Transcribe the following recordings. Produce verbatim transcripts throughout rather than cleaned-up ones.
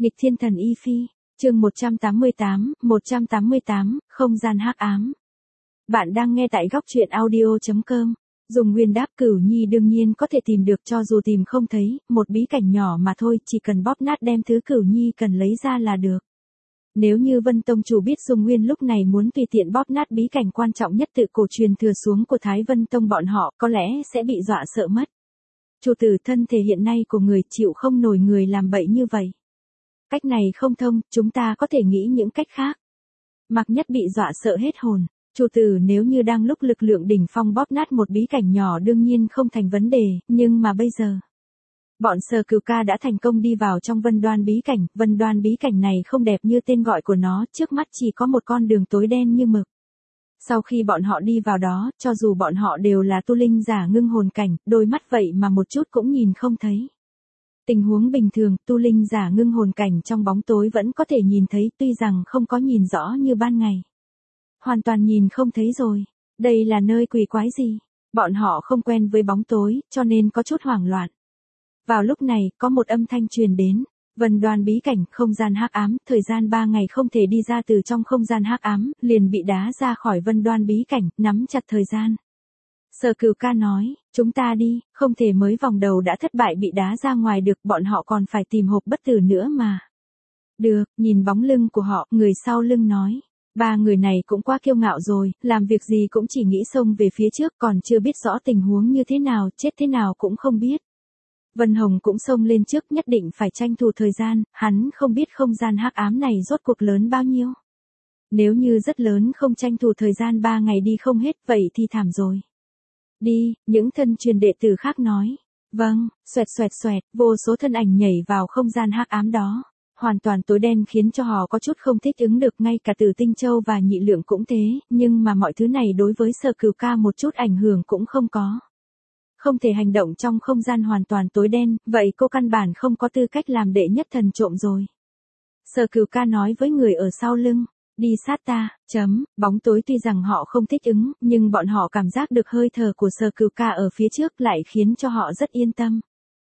Nghịch thiên thần Y Phi, chương một trăm tám mươi tám, một trăm tám mươi tám, không gian hắc ám. Bạn đang nghe tại góc truyện audio chấm com. Dùng nguyên đáp Cửu Nhi đương nhiên có thể tìm được cho dù tìm không thấy, một bí cảnh nhỏ mà thôi, chỉ cần bóp nát đem thứ Cửu Nhi cần lấy ra là được. Nếu như Vân Tông chủ biết Dung Nguyên lúc này muốn tùy tiện bóp nát bí cảnh quan trọng nhất tự cổ truyền thừa xuống của Thái Vân Tông bọn họ, có lẽ sẽ bị dọa sợ mất. Chủ tử thân thể hiện nay của người chịu không nổi người làm bậy như vậy. Cách này không thông, chúng ta có thể nghĩ những cách khác. Mạc Nhất bị dọa sợ hết hồn. Chủ tử nếu như đang lúc lực lượng đỉnh phong bóp nát một bí cảnh nhỏ đương nhiên không thành vấn đề, nhưng mà bây giờ. Bọn Sở Cửu Ca đã thành công đi vào trong Vân Đoan bí cảnh, Vân Đoan bí cảnh này không đẹp như tên gọi của nó, trước mắt chỉ có một con đường tối đen như mực. Sau khi bọn họ đi vào đó, cho dù bọn họ đều là tu linh giả ngưng hồn cảnh, đôi mắt vậy mà một chút cũng nhìn không thấy. Tình huống bình thường, tu linh giả ngưng hồn cảnh trong bóng tối vẫn có thể nhìn thấy, tuy rằng không có nhìn rõ như ban ngày. Hoàn toàn nhìn không thấy rồi. Đây là nơi quỷ quái gì? Bọn họ không quen với bóng tối, cho nên có chút hoảng loạn. Vào lúc này, có một âm thanh truyền đến. Vân Đoan bí cảnh, không gian hắc ám, thời gian ba ngày không thể đi ra từ trong không gian hắc ám, liền bị đá ra khỏi Vân Đoan bí cảnh, nắm chặt thời gian. Sở Cửu Ca nói, chúng ta đi, không thể mới vòng đầu đã thất bại bị đá ra ngoài được, bọn họ còn phải tìm hộp bất tử nữa mà. Được, nhìn bóng lưng của họ, người sau lưng nói. Ba người này cũng quá kiêu ngạo rồi, làm việc gì cũng chỉ nghĩ xông về phía trước, còn chưa biết rõ tình huống như thế nào, chết thế nào cũng không biết. Vân Hồng cũng xông lên trước, nhất định phải tranh thủ thời gian, hắn không biết không gian hắc ám này rốt cuộc lớn bao nhiêu. Nếu như rất lớn không tranh thủ thời gian ba ngày đi không hết, vậy thì thảm rồi. Đi, những thân truyền đệ tử khác nói. Vâng, xoẹt xoẹt xoẹt, vô số thân ảnh nhảy vào không gian hắc ám đó. Hoàn toàn tối đen khiến cho họ có chút không thích ứng được, ngay cả Tử Tinh Châu và Nhị Lượng cũng thế, nhưng mà mọi thứ này đối với Sở Cửu Ca một chút ảnh hưởng cũng không có. Không thể hành động trong không gian hoàn toàn tối đen, vậy cô căn bản không có tư cách làm đệ nhất thần trộm rồi. Sở Cửu Ca nói với người ở sau lưng, đi sát ta, chấm, bóng tối tuy rằng họ không thích ứng, nhưng bọn họ cảm giác được hơi thở của Sở Cửu Ca ở phía trước lại khiến cho họ rất yên tâm.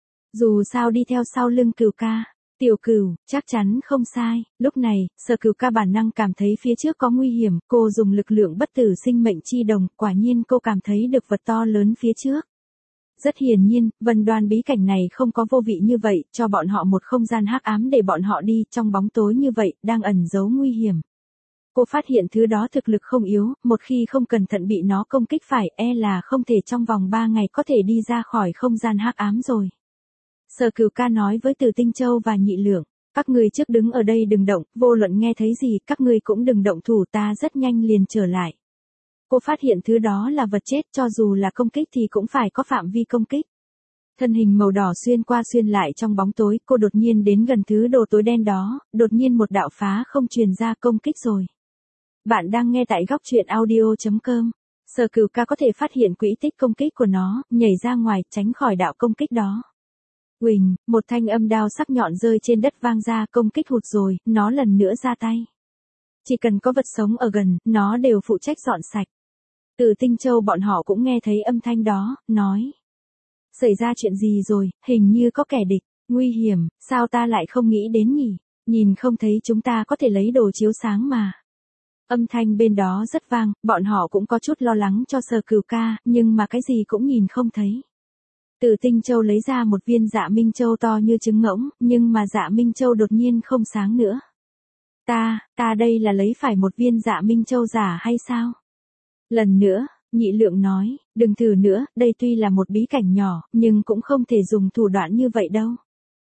Dù sao đi theo sau lưng Cửu Ca. Tiểu Cửu, chắc chắn không sai, lúc này, Sở Cửu Ca bản năng cảm thấy phía trước có nguy hiểm, cô dùng lực lượng bất tử sinh mệnh chi đồng, quả nhiên cô cảm thấy được vật to lớn phía trước. Rất hiển nhiên, Vân Đoan bí cảnh này không có vô vị như vậy, cho bọn họ một không gian hắc ám để bọn họ đi, trong bóng tối như vậy, đang ẩn giấu nguy hiểm. Cô phát hiện thứ đó thực lực không yếu, một khi không cẩn thận bị nó công kích phải, e là không thể trong vòng ba ngày có thể đi ra khỏi không gian hắc ám rồi. Sở Cửu Ca nói với Tử Tinh Châu và Nhị Lượng, các ngươi trước đứng ở đây đừng động, vô luận nghe thấy gì, các ngươi cũng đừng động thủ, ta rất nhanh liền trở lại. Cô phát hiện thứ đó là vật chết, cho dù là công kích thì cũng phải có phạm vi công kích. Thân hình màu đỏ xuyên qua xuyên lại trong bóng tối, cô đột nhiên đến gần thứ đồ tối đen đó, đột nhiên một đạo phá không truyền ra công kích rồi. Bạn đang nghe tại góc truyện audio chấm com. Sở Cửu Ca có thể phát hiện quỹ tích công kích của nó, nhảy ra ngoài, tránh khỏi đạo công kích đó. Uỳnh, một thanh âm đao sắc nhọn rơi trên đất vang ra, công kích hụt rồi, nó lần nữa ra tay. Chỉ cần có vật sống ở gần, nó đều phụ trách dọn sạch. Tử Tinh Châu bọn họ cũng nghe thấy âm thanh đó, nói. Xảy ra chuyện gì rồi, hình như có kẻ địch, nguy hiểm, sao ta lại không nghĩ đến nhỉ, nhìn không thấy chúng ta có thể lấy đồ chiếu sáng mà. Âm thanh bên đó rất vang, bọn họ cũng có chút lo lắng cho Sở Cửu Ca, nhưng mà cái gì cũng nhìn không thấy. Tử Tinh Châu lấy ra một viên Dạ Minh Châu to như trứng ngỗng, nhưng mà Dạ Minh Châu đột nhiên không sáng nữa. Ta, ta đây là lấy phải một viên Dạ Minh Châu giả hay sao? Lần nữa, Nhị Lượng nói, đừng thử nữa, đây tuy là một bí cảnh nhỏ, nhưng cũng không thể dùng thủ đoạn như vậy đâu.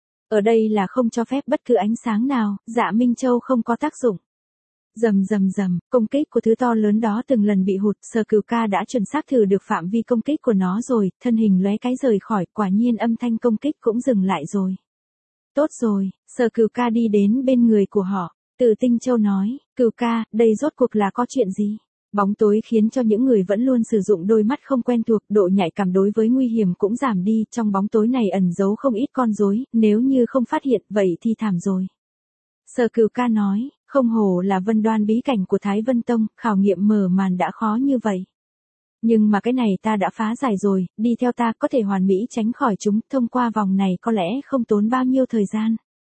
Ở đây là không cho phép bất cứ ánh sáng nào, Dạ Minh Châu không có tác dụng. Rầm rầm rầm, công kích của thứ to lớn đó từng lần bị hụt, Sở Cửu Ca đã chuẩn xác thử được phạm vi công kích của nó rồi, thân hình lóe cái rời khỏi, quả nhiên âm thanh công kích cũng dừng lại rồi. Tốt rồi, Sở Cửu Ca đi đến bên người của họ, Tử Tinh Châu nói, Cửu Ca, đây rốt cuộc là có chuyện gì? Bóng tối khiến cho những người vẫn luôn sử dụng đôi mắt không quen thuộc, độ nhạy cảm đối với nguy hiểm cũng giảm đi, trong bóng tối này ẩn giấu không ít con rối, nếu như không phát hiện, vậy thì thảm rồi. Sở Cửu Ca nói, không hổ là Vân Đoan bí cảnh của Thái Vân Tông, khảo nghiệm mở màn đã khó như vậy. Nhưng mà cái này ta đã phá giải rồi, đi theo ta có thể hoàn mỹ tránh khỏi chúng, thông qua vòng này có lẽ không tốn bao nhiêu thời gian.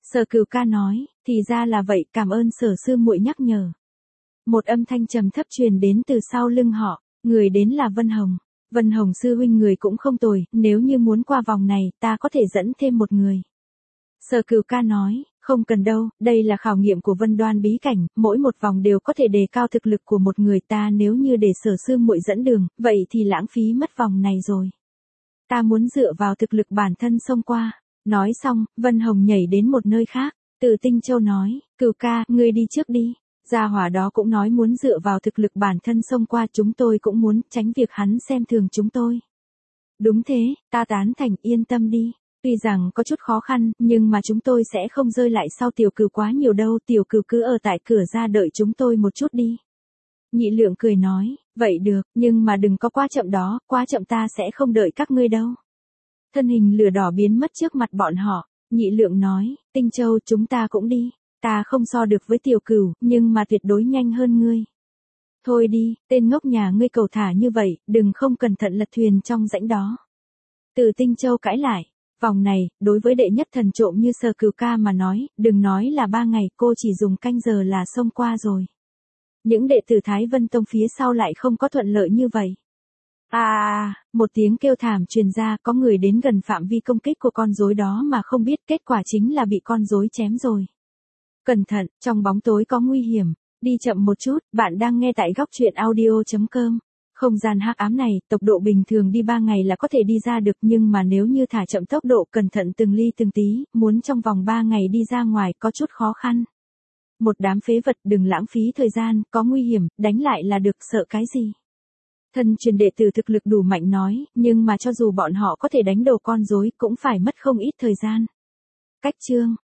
Sở Cửu ca nói, thì ra là vậy, cảm ơn Sở sư muội nhắc nhở. Một âm thanh trầm thấp truyền đến từ sau lưng họ, người đến là Vân Hồng. Vân Hồng sư huynh người cũng không tồi, nếu như muốn qua vòng này, ta có thể dẫn thêm một người. Sở Cửu ca nói, không cần đâu, đây là khảo nghiệm của Vân Đoan bí cảnh, mỗi một vòng đều có thể đề cao thực lực của một người ta, nếu như để Sở sư muội dẫn đường, vậy thì lãng phí mất vòng này rồi. Ta muốn dựa vào thực lực bản thân xông qua. Nói xong, Vân Hồng nhảy đến một nơi khác, Từ Tinh Châu nói, Cửu ca, ngươi đi trước đi. Gia hỏa đó cũng nói muốn dựa vào thực lực bản thân xông qua, chúng tôi cũng muốn, tránh việc hắn xem thường chúng tôi. Đúng thế, ta tán thành, yên tâm đi. Tuy rằng có chút khó khăn, nhưng mà chúng tôi sẽ không rơi lại sau Tiểu Cửu quá nhiều đâu, Tiểu Cửu cứ ở tại cửa ra đợi chúng tôi một chút đi. Nhị Lượng cười nói, vậy được, nhưng mà đừng có quá chậm đó, quá chậm ta sẽ không đợi các ngươi đâu. Thân hình lửa đỏ biến mất trước mặt bọn họ, Nhị Lượng nói, Tinh Châu chúng ta cũng đi, ta không so được với Tiểu Cửu, nhưng mà tuyệt đối nhanh hơn ngươi. Thôi đi, tên ngốc nhà ngươi cầu thả như vậy, đừng không cẩn thận lật thuyền trong rãnh đó. Từ Tinh Châu cãi lại, vòng này, đối với đệ nhất thần trộm như Sở Cửu ca mà nói, đừng nói là ba ngày, cô chỉ dùng canh giờ là xông qua rồi. Những đệ tử Thái Vân Tông phía sau lại không có thuận lợi như vậy. À, một tiếng kêu thảm truyền ra, có người đến gần phạm vi công kích của con rối đó mà không biết, kết quả chính là bị con rối chém rồi. Cẩn thận, trong bóng tối có nguy hiểm, đi chậm một chút, bạn đang nghe tại góc truyện audio chấm com. Không gian hắc ám này, tốc độ bình thường đi ba ngày là có thể đi ra được, nhưng mà nếu như thả chậm tốc độ, cẩn thận từng ly từng tí, muốn trong vòng ba ngày đi ra ngoài có chút khó khăn. Một đám phế vật, đừng lãng phí thời gian, có nguy hiểm, đánh lại là được, sợ cái gì. Thân truyền đệ tử thực lực đủ mạnh nói, nhưng mà cho dù bọn họ có thể đánh đầu con rối cũng phải mất không ít thời gian. Cách chương